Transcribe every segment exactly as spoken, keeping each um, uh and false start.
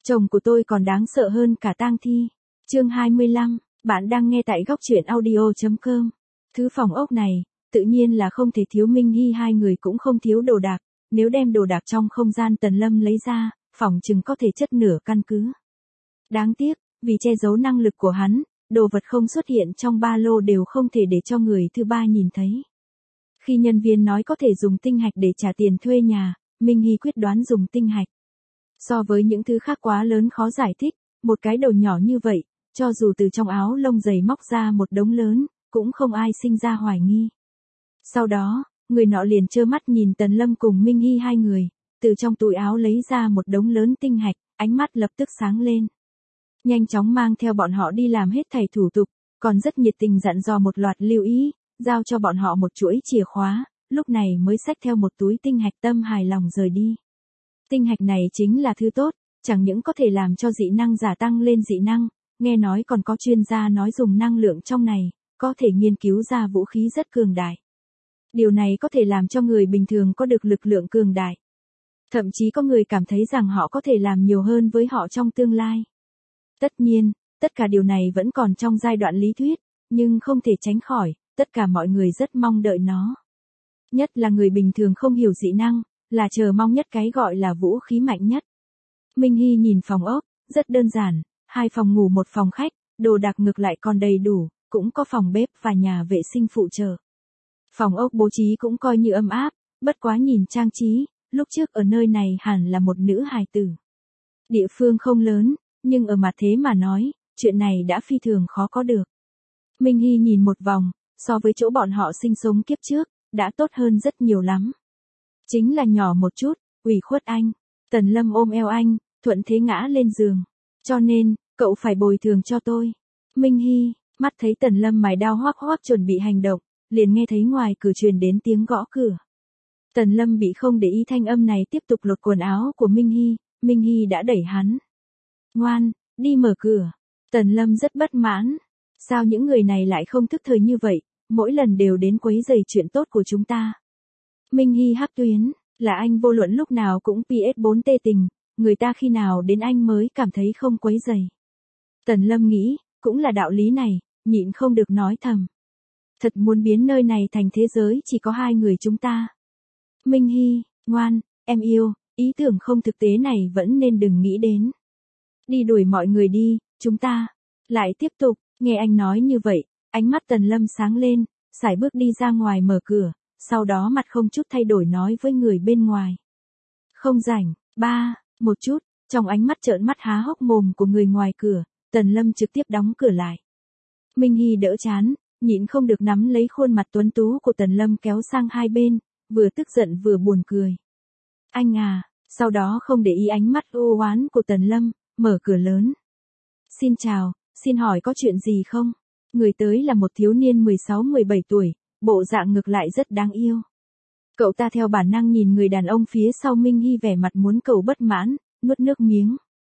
Chồng của tôi còn đáng sợ hơn cả tang thi. Chương hai mươi lăm, bạn đang nghe tại góc truyện audio chấm com. Thứ phòng ốc này, tự nhiên là không thể thiếu Minh Hy, hai người cũng không thiếu đồ đạc, nếu đem đồ đạc trong không gian Tần Lâm lấy ra, phỏng chừng có thể chất nửa căn cứ. Đáng tiếc, vì che giấu năng lực của hắn, đồ vật không xuất hiện trong ba lô đều không thể để cho người thứ ba nhìn thấy. Khi nhân viên nói có thể dùng tinh hạch để trả tiền thuê nhà, Minh Hy quyết đoán dùng tinh hạch. So với những thứ khác quá lớn khó giải thích, một cái đầu nhỏ như vậy, cho dù từ trong áo lông dày móc ra một đống lớn, cũng không ai sinh ra hoài nghi. Sau đó, người nọ liền trơ mắt nhìn Tần Lâm cùng Minh Hy hai người, từ trong túi áo lấy ra một đống lớn tinh hạch, ánh mắt lập tức sáng lên. Nhanh chóng mang theo bọn họ đi làm hết thảy thủ tục, còn rất nhiệt tình dặn dò một loạt lưu ý, giao cho bọn họ một chuỗi chìa khóa, lúc này mới xách theo một túi tinh hạch tâm hài lòng rời đi. Tinh hạch này chính là thứ tốt, chẳng những có thể làm cho dị năng giả tăng lên dị năng, nghe nói còn có chuyên gia nói dùng năng lượng trong này, có thể nghiên cứu ra vũ khí rất cường đại. Điều này có thể làm cho người bình thường có được lực lượng cường đại. Thậm chí có người cảm thấy rằng họ có thể làm nhiều hơn với họ trong tương lai. Tất nhiên, tất cả điều này vẫn còn trong giai đoạn lý thuyết, nhưng không thể tránh khỏi, tất cả mọi người rất mong đợi nó. Nhất là người bình thường không hiểu dị năng, là chờ mong nhất cái gọi là vũ khí mạnh nhất. Minh Hy nhìn phòng ốc, rất đơn giản, hai phòng ngủ một phòng khách, đồ đạc ngược lại còn đầy đủ, cũng có phòng bếp và nhà vệ sinh phụ trợ. Phòng ốc bố trí cũng coi như ấm áp, bất quá nhìn trang trí, lúc trước ở nơi này hẳn là một nữ hài tử. Địa phương không lớn, nhưng ở mặt thế mà nói, chuyện này đã phi thường khó có được. Minh Hy nhìn một vòng, so với chỗ bọn họ sinh sống kiếp trước, đã tốt hơn rất nhiều lắm. Chính là nhỏ một chút, ủy khuất anh. Tần Lâm ôm eo anh, thuận thế ngã lên giường. Cho nên, cậu phải bồi thường cho tôi. Minh Hy, mắt thấy Tần Lâm mài đao hoác hoác chuẩn bị hành động, liền nghe thấy ngoài cửa truyền đến tiếng gõ cửa. Tần Lâm bị không để ý thanh âm này tiếp tục lột quần áo của Minh Hy, Minh Hy đã đẩy hắn. Ngoan, đi mở cửa. Tần Lâm rất bất mãn. Sao những người này lại không thức thời như vậy, mỗi lần đều đến quấy rầy chuyện tốt của chúng ta. Minh Hy hắc tuyến, là anh vô luận lúc nào cũng pê ét bốn tê tình, người ta khi nào đến anh mới cảm thấy không quấy rầy. Tần Lâm nghĩ, cũng là đạo lý này, nhịn không được nói thầm. Thật muốn biến nơi này thành thế giới chỉ có hai người chúng ta. Minh Hy, ngoan, em yêu, ý tưởng không thực tế này vẫn nên đừng nghĩ đến. Đi đuổi mọi người đi, chúng ta. Lại tiếp tục, nghe anh nói như vậy, ánh mắt Tần Lâm sáng lên, sải bước đi ra ngoài mở cửa, sau đó mặt không chút thay đổi nói với người bên ngoài. Không rảnh, ba, một chút, trong ánh mắt trợn mắt há hốc mồm của người ngoài cửa, Tần Lâm trực tiếp đóng cửa lại. Minh Hy đỡ chán, nhịn không được nắm lấy khuôn mặt tuấn tú của Tần Lâm kéo sang hai bên, vừa tức giận vừa buồn cười. Anh à, sau đó không để ý ánh mắt u oán của Tần Lâm, mở cửa lớn. Xin chào, xin hỏi có chuyện gì không? Người tới là một thiếu niên mười sáu mười bảy tuổi, bộ dạng ngược lại rất đáng yêu. Cậu ta theo bản năng nhìn người đàn ông phía sau Minh Hy vẻ mặt muốn cầu bất mãn, nuốt nước miếng.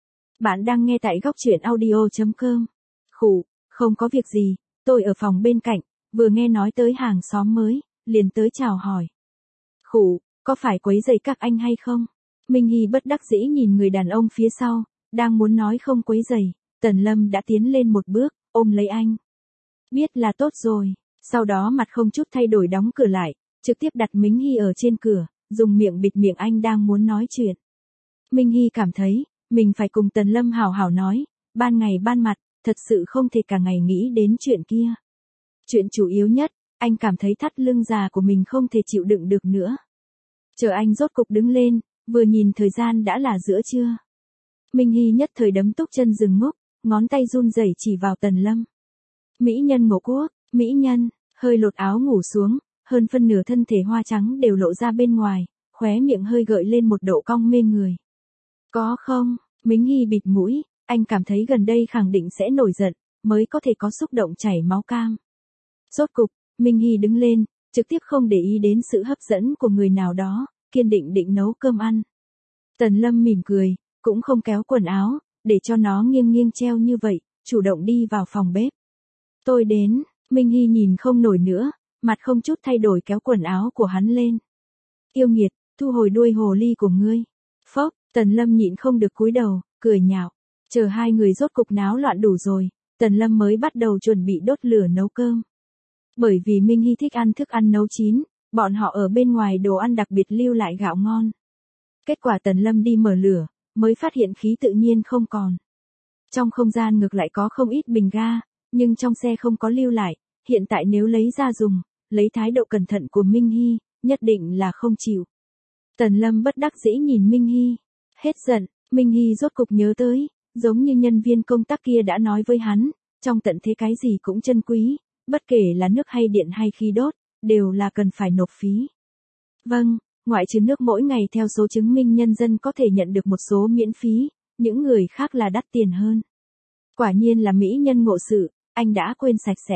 Bạn đang nghe tại góc truyện audio chấm com. Khủ, không có việc gì, tôi ở phòng bên cạnh, vừa nghe nói tới hàng xóm mới, liền tới chào hỏi. Khủ, có phải quấy rầy các anh hay không? Minh Hy bất đắc dĩ nhìn người đàn ông phía sau, đang muốn nói không quấy rầy, Tần Lâm đã tiến lên một bước, ôm lấy anh. Biết là tốt rồi, sau đó mặt không chút thay đổi đóng cửa lại, trực tiếp đặt Minh Hy ở trên cửa, dùng miệng bịt miệng anh đang muốn nói chuyện. Minh Hy cảm thấy, mình phải cùng Tần Lâm hảo hảo nói, ban ngày ban mặt, thật sự không thể cả ngày nghĩ đến chuyện kia. Chuyện chủ yếu nhất, anh cảm thấy thắt lưng già của mình không thể chịu đựng được nữa. Chờ anh rốt cục đứng lên, vừa nhìn thời gian đã là giữa trưa. Minh Hy nhất thời đấm túc chân dừng múc, ngón tay run rẩy chỉ vào Tần Lâm. Mỹ nhân ngộ quốc, mỹ nhân, hơi lột áo ngủ xuống, hơn phân nửa thân thể hoa trắng đều lộ ra bên ngoài, khóe miệng hơi gợi lên một độ cong mê người. Có không? Minh Hy bịt mũi, anh cảm thấy gần đây khẳng định sẽ nổi giận, mới có thể có xúc động chảy máu cam. Rốt cục, Minh Hy đứng lên, trực tiếp không để ý đến sự hấp dẫn của người nào đó, kiên định định nấu cơm ăn. Tần Lâm mỉm cười, cũng không kéo quần áo, để cho nó nghiêng nghiêng treo như vậy, chủ động đi vào phòng bếp. Tôi đến, Minh Hy nhìn không nổi nữa, mặt không chút thay đổi kéo quần áo của hắn lên. Yêu nghiệt, thu hồi đuôi hồ ly của ngươi. Phốc, Tần Lâm nhịn không được cúi đầu, cười nhạo. Chờ hai người rốt cục náo loạn đủ rồi, Tần Lâm mới bắt đầu chuẩn bị đốt lửa nấu cơm. Bởi vì Minh Hy thích ăn thức ăn nấu chín, bọn họ ở bên ngoài đồ ăn đặc biệt lưu lại gạo ngon. Kết quả Tần Lâm đi mở lửa, mới phát hiện khí tự nhiên không còn. Trong không gian ngược lại có không ít bình ga, nhưng trong xe không có lưu lại, hiện tại nếu lấy ra dùng, lấy thái độ cẩn thận của Minh Hy, nhất định là không chịu. Tần Lâm bất đắc dĩ nhìn Minh Hy, hết giận, Minh Hy rốt cục nhớ tới, giống như nhân viên công tác kia đã nói với hắn, trong tận thế cái gì cũng chân quý, bất kể là nước hay điện hay khí đốt, đều là cần phải nộp phí. Vâng, ngoại trừ nước mỗi ngày theo số chứng minh nhân dân có thể nhận được một số miễn phí, những người khác là đắt tiền hơn. Quả nhiên là mỹ nhân ngộ sự, anh đã quên sạch sẽ.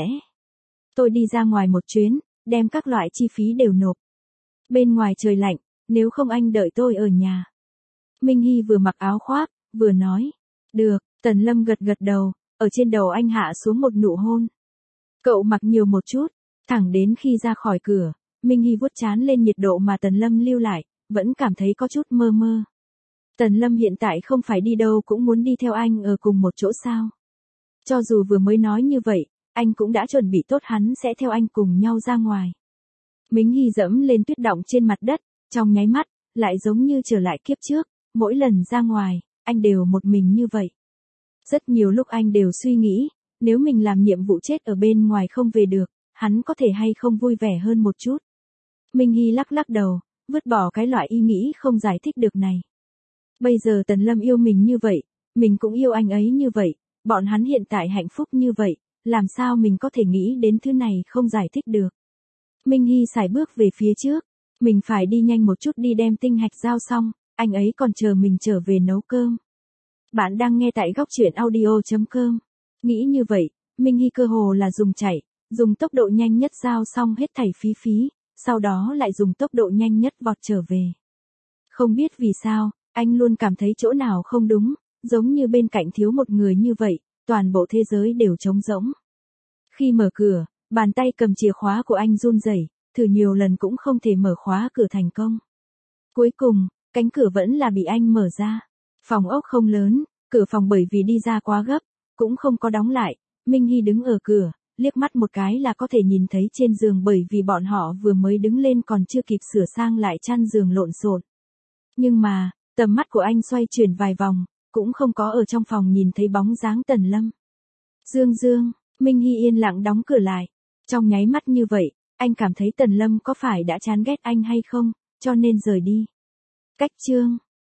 Tôi đi ra ngoài một chuyến, đem các loại chi phí đều nộp. Bên ngoài trời lạnh, nếu không anh đợi tôi ở nhà. Minh Hy vừa mặc áo khoác, vừa nói. Được, Tần Lâm gật gật đầu, ở trên đầu anh hạ xuống một nụ hôn. Cậu mặc nhiều một chút, thẳng đến khi ra khỏi cửa, Minh Hy vuốt trán lên nhiệt độ mà Tần Lâm lưu lại, vẫn cảm thấy có chút mơ mơ. Tần Lâm hiện tại không phải đi đâu cũng muốn đi theo anh ở cùng một chỗ sao. Cho dù vừa mới nói như vậy, anh cũng đã chuẩn bị tốt hắn sẽ theo anh cùng nhau ra ngoài. Minh Hy dẫm lên tuyết đọng trên mặt đất, trong nháy mắt, lại giống như trở lại kiếp trước, mỗi lần ra ngoài, anh đều một mình như vậy. Rất nhiều lúc anh đều suy nghĩ, nếu mình làm nhiệm vụ chết ở bên ngoài không về được, hắn có thể hay không vui vẻ hơn một chút. Minh Hy lắc lắc đầu, vứt bỏ cái loại ý nghĩ không giải thích được này. Bây giờ Tần Lâm yêu mình như vậy, mình cũng yêu anh ấy như vậy, bọn hắn hiện tại hạnh phúc như vậy, làm sao mình có thể nghĩ đến thứ này không giải thích được. Minh Hy sải bước về phía trước, mình phải đi nhanh một chút đi đem tinh hạch giao xong, anh ấy còn chờ mình trở về nấu cơm. Bạn đang nghe tại góc truyện audio chấm com. Nghĩ như vậy, Minh Hy cơ hồ là dùng chạy, dùng tốc độ nhanh nhất giao xong hết thảy phí phí, sau đó lại dùng tốc độ nhanh nhất vọt trở về. Không biết vì sao, anh luôn cảm thấy chỗ nào không đúng, giống như bên cạnh thiếu một người như vậy, toàn bộ thế giới đều trống rỗng. Khi mở cửa, bàn tay cầm chìa khóa của anh run rẩy, thử nhiều lần cũng không thể mở khóa cửa thành công. Cuối cùng, cánh cửa vẫn là bị anh mở ra. Phòng ốc không lớn, cửa phòng bởi vì đi ra quá gấp, cũng không có đóng lại. Minh Hy đứng ở cửa, liếc mắt một cái là có thể nhìn thấy trên giường bởi vì bọn họ vừa mới đứng lên còn chưa kịp sửa sang lại chăn giường lộn xộn. Nhưng mà, tầm mắt của anh xoay chuyển vài vòng, cũng không có ở trong phòng nhìn thấy bóng dáng Tần Lâm. Dương Dương, Minh Hy yên lặng đóng cửa lại. Trong nháy mắt như vậy, anh cảm thấy Tần Lâm có phải đã chán ghét anh hay không, cho nên rời đi. Cách chương